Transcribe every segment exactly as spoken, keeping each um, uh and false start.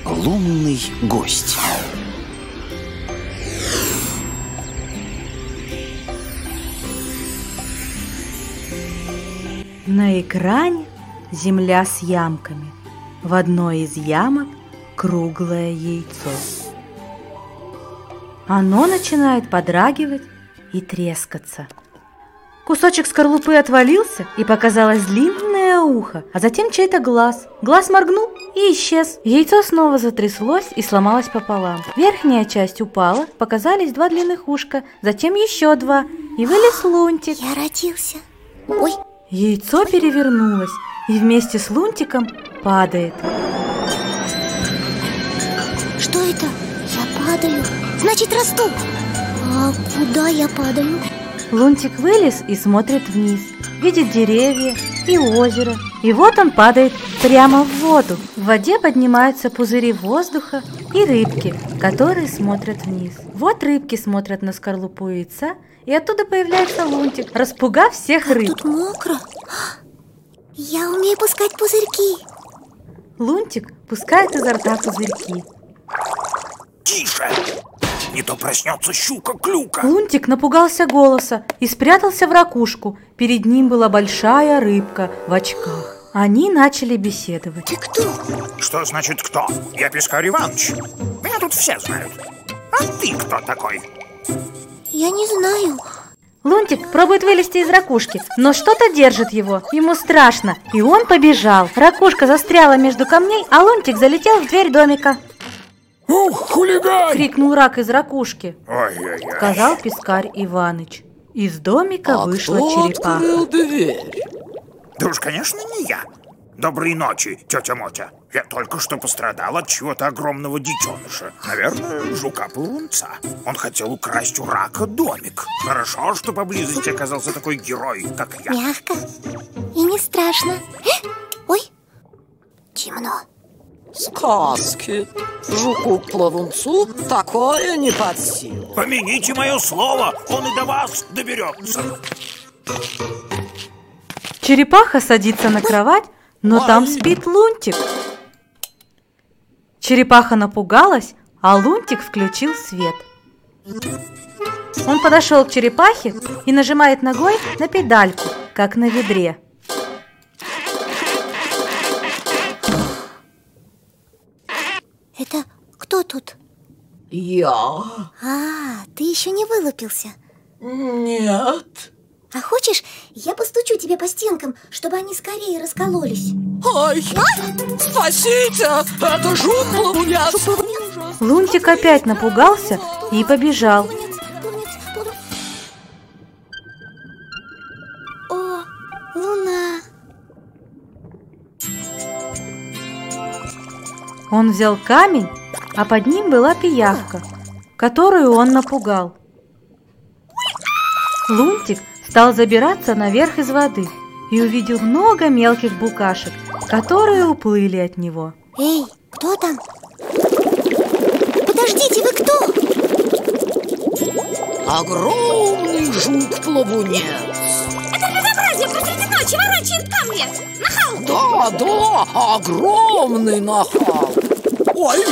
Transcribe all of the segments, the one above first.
Лунный гость. На экране земля с ямками. В одной из ямок круглое яйцо. Оно начинает подрагивать и трескаться. Кусочек скорлупы отвалился, и показалось длинное ухо, а затем чей-то глаз. Глаз моргнул и исчез. Яйцо снова затряслось и сломалось пополам. Верхняя часть упала, показались два длинных ушка, затем еще два, и вылез Лунтик. Я родился. Ой. Яйцо перевернулось и вместе с Лунтиком падает. Что это? Я падаю. Значит, расту. А куда я падаю? Лунтик вылез и смотрит вниз. Видит деревья и озеро. И вот он падает прямо в воду. В воде поднимаются пузыри воздуха и рыбки, которые смотрят вниз. Вот рыбки смотрят на скорлупу яйца, и оттуда появляется Лунтик, распугав всех как рыб. Тут мокро. Я умею пускать пузырьки. Лунтик пускает изо рта пузырьки. Тише! Не то проснется щука-клюка. Лунтик напугался голоса и спрятался в ракушку. Перед ним была большая рыбка в очках. Они начали беседовать. Ты кто? Что значит кто? Я Пискарь Иваныч. Меня тут все знают. А ты кто такой? Я не знаю. Лунтик пробует вылезти из ракушки, но что-то держит его. Ему страшно, и он побежал. Ракушка застряла между камней, а Лунтик залетел в дверь домика. Ух, хулиган! Крикнул рак из ракушки. Ой-ой-ой. Сказал Пискарь Иваныч. Из домика а вышла кто черепаха. открыл дверь? Да уж, конечно, не я. Доброй ночи, тетя Мотя. Я только что пострадал от чего-то огромного детеныша. Наверное, жука-плавунца. Он хотел украсть у рака домик. Хорошо, что поблизости оказался такой герой, как я. Мягко и не страшно. Ой, темно. Сказки. Жуку-плавунцу такое не под силу. Помяните мое слово, он и до вас доберется. Черепаха садится на кровать, но там спит Лунтик. Черепаха напугалась, а Лунтик включил свет. Он подошел к черепахе и нажимает ногой на педальку, как на ведре. Это кто тут? Я? А, ты еще не вылупился. Нет. А хочешь, я постучу тебе по стенкам, чтобы они скорее раскололись? Ой, спасите! Это жук-плавунец! Лунтик опять напугался и побежал. О, луна! Он взял камень, а под ним была пиявка, которую он напугал. Лунтик стал забираться наверх из воды и увидел много мелких букашек, которые уплыли от него. Эй, кто там? Подождите, вы кто? Огромный жук-плавунец. Это безобразие посреди ночи ворочает камни. Нахал! Да, да, огромный нахал. Ой!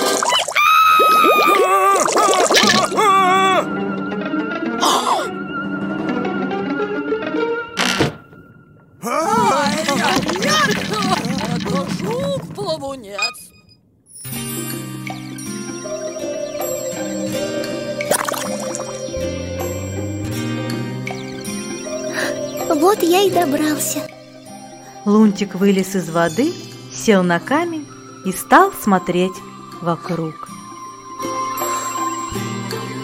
Это жук-плавунец. Вот я и добрался. Лунтик вылез из воды, сел на камень и стал смотреть вокруг.